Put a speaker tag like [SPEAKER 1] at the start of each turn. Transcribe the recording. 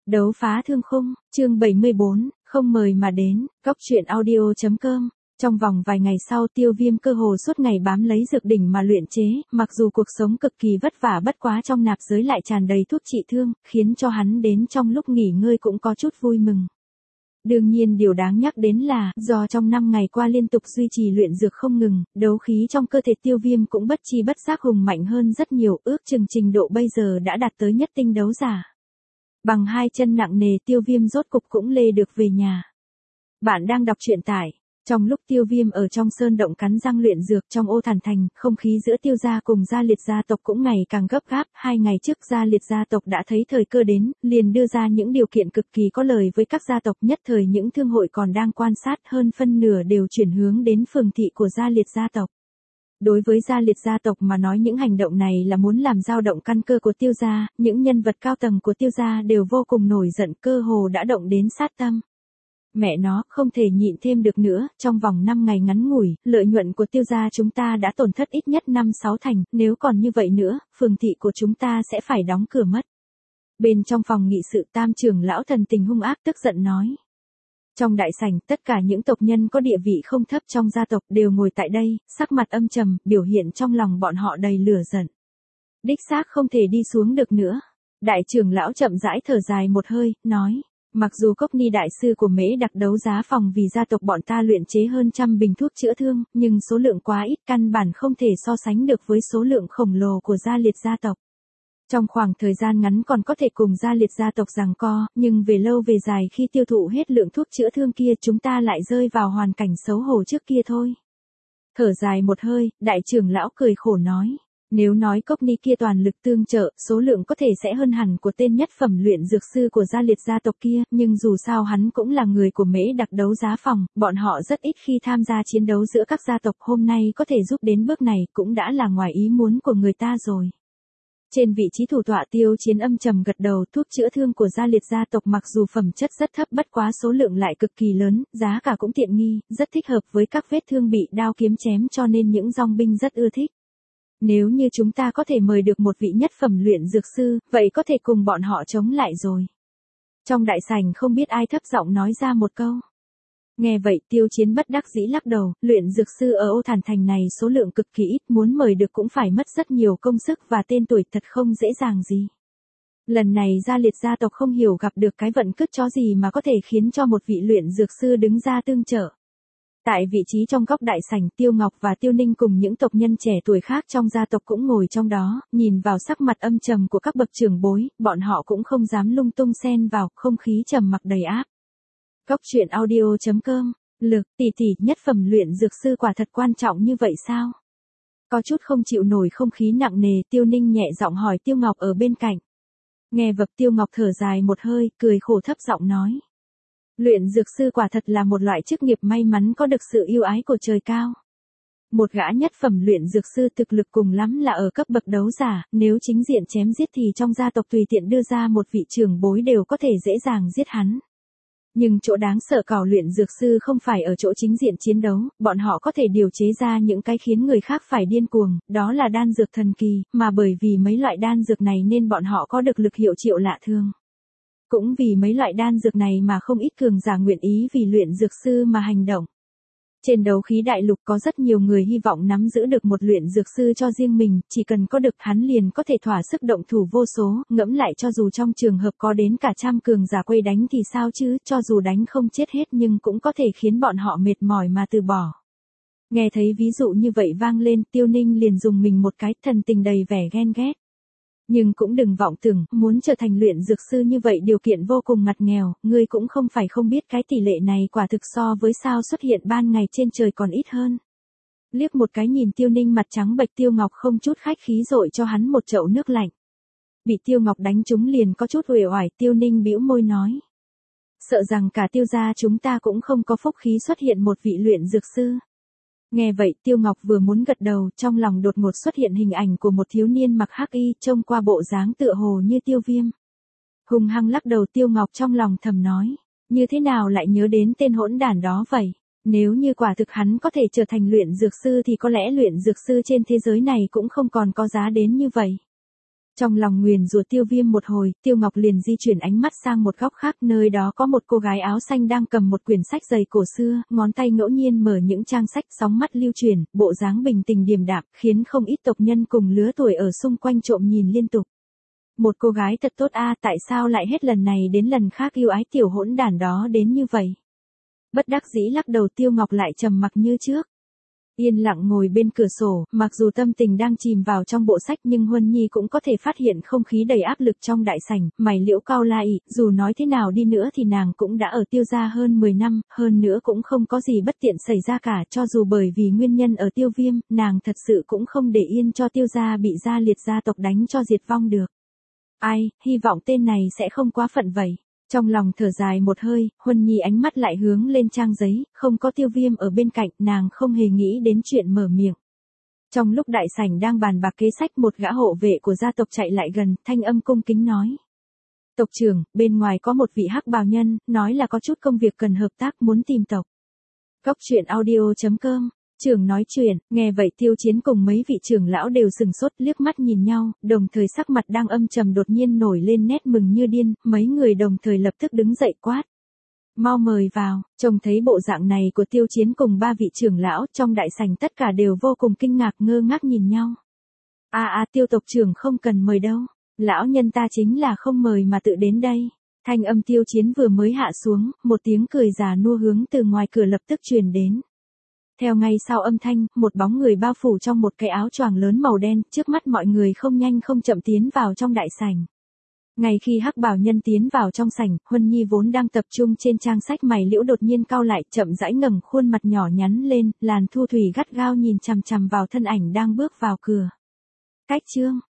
[SPEAKER 1] Đấu phá thương khung, chương 74, không mời mà đến, góc truyện audio.com. Trong vòng vài ngày sau Tiêu Viêm cơ hồ suốt ngày bám lấy dược đỉnh mà luyện chế, mặc dù cuộc sống cực kỳ vất vả bất quá trong nạp giới lại tràn đầy thuốc trị thương, khiến cho hắn đến trong lúc nghỉ ngơi cũng có chút vui mừng. Đương nhiên điều đáng nhắc đến là, do trong 5 ngày qua liên tục duy trì luyện dược không ngừng, đấu khí trong cơ thể Tiêu Viêm cũng bất chi bất giác hùng mạnh hơn rất nhiều, ước chừng trình độ bây giờ đã đạt tới nhất tinh đấu giả. Bằng hai chân nặng nề Tiêu Viêm rốt cục cũng lê được về nhà. Bạn đang đọc truyện tại. Trong lúc Tiêu Viêm ở trong sơn động cắn răng luyện dược trong Ô Thản Thành, không khí giữa Tiêu gia cùng Gia Liệt gia tộc cũng ngày càng gấp gáp. 2 ngày trước Gia Liệt gia tộc đã thấy thời cơ đến, liền đưa ra những điều kiện cực kỳ có lời với các gia tộc, nhất thời những thương hội còn đang quan sát hơn phân nửa đều chuyển hướng đến phường thị của Gia Liệt gia tộc. Đối với Gia Liệt gia tộc mà nói những hành động này là muốn làm dao động căn cơ của Tiêu gia, những nhân vật cao tầng của Tiêu gia đều vô cùng nổi giận, cơ hồ đã động đến sát tâm. Mẹ nó, không thể nhịn thêm được nữa, trong vòng 5 ngày ngắn ngủi, lợi nhuận của Tiêu gia chúng ta đã tổn thất ít nhất 5-6 thành, nếu còn như vậy nữa, phường thị của chúng ta sẽ phải đóng cửa mất. Bên trong phòng nghị sự Tam trưởng lão thần tình hung ác tức giận nói. Trong đại sảnh, tất cả những tộc nhân có địa vị không thấp trong gia tộc đều ngồi tại đây, sắc mặt âm trầm, biểu hiện trong lòng bọn họ đầy lửa giận. Đích xác không thể đi xuống được nữa. Đại trưởng lão chậm rãi thở dài một hơi, nói. Mặc dù Cốc Ni đại sư của Mễ Đặc đấu giá phòng vì gia tộc bọn ta luyện chế hơn trăm bình thuốc chữa thương, nhưng số lượng quá ít căn bản không thể so sánh được với số lượng khổng lồ của Gia Liệt gia tộc. Trong khoảng thời gian ngắn còn có thể cùng Gia Liệt gia tộc giằng co, nhưng về lâu về dài khi tiêu thụ hết lượng thuốc chữa thương kia chúng ta lại rơi vào hoàn cảnh xấu hổ trước kia thôi. Thở dài một hơi, đại trưởng lão cười khổ nói. Nếu nói Cốc Ni kia toàn lực tương trợ, số lượng có thể sẽ hơn hẳn của tên nhất phẩm luyện dược sư của Gia Liệt gia tộc kia, nhưng dù sao hắn cũng là người của Mễ Đặc đấu giá phòng, bọn họ rất ít khi tham gia chiến đấu giữa các gia tộc, hôm nay có thể giúp đến bước này cũng đã là ngoài ý muốn của người ta rồi. Trên vị trí thủ tọa Tiêu Chiến âm trầm gật đầu, thuốc chữa thương của Gia Liệt gia tộc mặc dù phẩm chất rất thấp bất quá số lượng lại cực kỳ lớn, giá cả cũng tiện nghi, rất thích hợp với các vết thương bị đao kiếm chém cho nên những dòng binh rất ưa thích. Nếu như chúng ta có thể mời được một vị nhất phẩm luyện dược sư, vậy có thể cùng bọn họ chống lại rồi. Trong đại sảnh không biết ai thấp giọng nói ra một câu. Nghe vậy Tiêu Chiến bất đắc dĩ lắc đầu, luyện dược sư ở Ô Thản Thành này số lượng cực kỳ ít, muốn mời được cũng phải mất rất nhiều công sức và tên tuổi, thật không dễ dàng gì. Lần này Gia Liệt gia tộc không hiểu gặp được cái vận cứt chó gì mà có thể khiến cho một vị luyện dược sư đứng ra tương trợ. Tại vị trí trong góc đại sảnh Tiêu Ngọc và Tiêu Ninh cùng những tộc nhân trẻ tuổi khác trong gia tộc cũng ngồi trong đó, nhìn vào sắc mặt âm trầm của các bậc trưởng bối, bọn họ cũng không dám lung tung xen vào, không khí trầm mặc đầy áp. Góc truyện audio.com, Lực, tỷ nhất phẩm luyện dược sư quả thật quan trọng như vậy sao? Có chút không chịu nổi không khí nặng nề, Tiêu Ninh nhẹ giọng hỏi Tiêu Ngọc ở bên cạnh. Nghe vậy Tiêu Ngọc thở dài một hơi, cười khổ thấp giọng nói. Luyện dược sư quả thật là một loại chức nghiệp may mắn có được sự yêu ái của trời cao. Một gã nhất phẩm luyện dược sư thực lực cùng lắm là ở cấp bậc đấu giả, nếu chính diện chém giết thì trong gia tộc tùy tiện đưa ra một vị trưởng bối đều có thể dễ dàng giết hắn. Nhưng chỗ đáng sợ cảo luyện dược sư không phải ở chỗ chính diện chiến đấu, bọn họ có thể điều chế ra những cái khiến người khác phải điên cuồng, đó là đan dược thần kỳ, mà bởi vì mấy loại đan dược này nên bọn họ có được lực hiệu triệu lạ thường. Cũng vì mấy loại đan dược này mà không ít cường giả nguyện ý vì luyện dược sư mà hành động. Trên đấu khí đại lục có rất nhiều người hy vọng nắm giữ được một luyện dược sư cho riêng mình, chỉ cần có được hắn liền có thể thỏa sức động thủ vô số, ngẫm lại cho dù trong trường hợp có đến cả trăm cường giả quây đánh thì sao chứ, cho dù đánh không chết hết nhưng cũng có thể khiến bọn họ mệt mỏi mà từ bỏ. Nghe thấy ví dụ như vậy vang lên, Tiêu Ninh liền dùng mình một cái, thần tình đầy vẻ ghen ghét. Nhưng cũng đừng vọng tưởng, muốn trở thành luyện dược sư như vậy điều kiện vô cùng ngặt nghèo, ngươi cũng không phải không biết cái tỷ lệ này quả thực so với sao xuất hiện ban ngày trên trời còn ít hơn. Liếc một cái nhìn Tiêu Ninh mặt trắng bệch, Tiêu Ngọc không chút khách khí dội cho hắn một chậu nước lạnh. Bị Tiêu Ngọc đánh trúng liền có chút uể oải, Tiêu Ninh bĩu môi nói. Sợ rằng cả Tiêu gia chúng ta cũng không có phúc khí xuất hiện một vị luyện dược sư. Nghe vậy Tiêu Ngọc vừa muốn gật đầu, trong lòng đột ngột xuất hiện hình ảnh của một thiếu niên mặc hắc y, trông qua bộ dáng tựa hồ như Tiêu Viêm. Hùng hăng lắc đầu, Tiêu Ngọc trong lòng thầm nói, như thế nào lại nhớ đến tên hỗn đản đó vậy? Nếu như quả thực hắn có thể trở thành luyện dược sư thì có lẽ luyện dược sư trên thế giới này cũng không còn có giá đến như vậy. Trong lòng nguyền rủa Tiêu Viêm một hồi, Tiêu Ngọc liền di chuyển ánh mắt sang một góc khác, nơi đó có một cô gái áo xanh đang cầm một quyển sách dày cổ xưa, ngón tay ngẫu nhiên mở những trang sách, sóng mắt lưu chuyển, bộ dáng bình tình điềm đạm, khiến không ít tộc nhân cùng lứa tuổi ở xung quanh trộm nhìn liên tục. Một cô gái thật tốt a, tại sao lại hết lần này đến lần khác yêu ái tiểu hỗn đản đó đến như vậy? Bất đắc dĩ lắc đầu, Tiêu Ngọc lại trầm mặc như trước. Yên lặng ngồi bên cửa sổ, mặc dù tâm tình đang chìm vào trong bộ sách nhưng Huân Nhi cũng có thể phát hiện không khí đầy áp lực trong đại sảnh, mày liễu cau lại, dù nói thế nào đi nữa thì nàng cũng đã ở Tiêu gia hơn 10 năm, hơn nữa cũng không có gì bất tiện xảy ra cả, cho dù bởi vì nguyên nhân ở Tiêu Viêm, nàng thật sự cũng không để yên cho Tiêu gia bị gia liệt gia tộc đánh cho diệt vong được. Ai, hy vọng tên này sẽ không quá phận vậy. Trong lòng thở dài một hơi, Huân Nhi ánh mắt lại hướng lên trang giấy, không có Tiêu Viêm ở bên cạnh, nàng không hề nghĩ đến chuyện mở miệng. Trong lúc đại sảnh đang bàn bạc kế sách, một gã hộ vệ của gia tộc chạy lại gần, thanh âm cung kính nói. Tộc trưởng, bên ngoài có một vị hắc bào nhân, nói là có chút công việc cần hợp tác, muốn tìm tộc. Góc truyện audio.com. Trưởng nói chuyện, nghe vậy Tiêu Chiến cùng mấy vị trưởng lão đều sừng sốt, liếc mắt nhìn nhau, đồng thời sắc mặt đang âm trầm đột nhiên nổi lên nét mừng như điên, mấy người đồng thời lập tức đứng dậy quát. Mau mời vào, trông thấy bộ dạng này của Tiêu Chiến cùng ba vị trưởng lão, trong đại sảnh tất cả đều vô cùng kinh ngạc ngơ ngác nhìn nhau. Tiêu tộc trưởng không cần mời đâu, lão nhân ta chính là không mời mà tự đến đây. Thanh âm Tiêu Chiến vừa mới hạ xuống, một tiếng cười già nua hướng từ ngoài cửa lập tức truyền đến. Theo ngay sau âm thanh, một bóng người bao phủ trong một cái áo choàng lớn màu đen, trước mắt mọi người không nhanh không chậm tiến vào trong đại sảnh. Ngay khi hắc bào nhân tiến vào trong sảnh, Huân Nhi vốn đang tập trung trên trang sách, mày liễu đột nhiên cau lại, chậm rãi ngẩng khuôn mặt nhỏ nhắn lên, Làn Thu Thủy gắt gao nhìn chằm chằm vào thân ảnh đang bước vào cửa. Cách chương,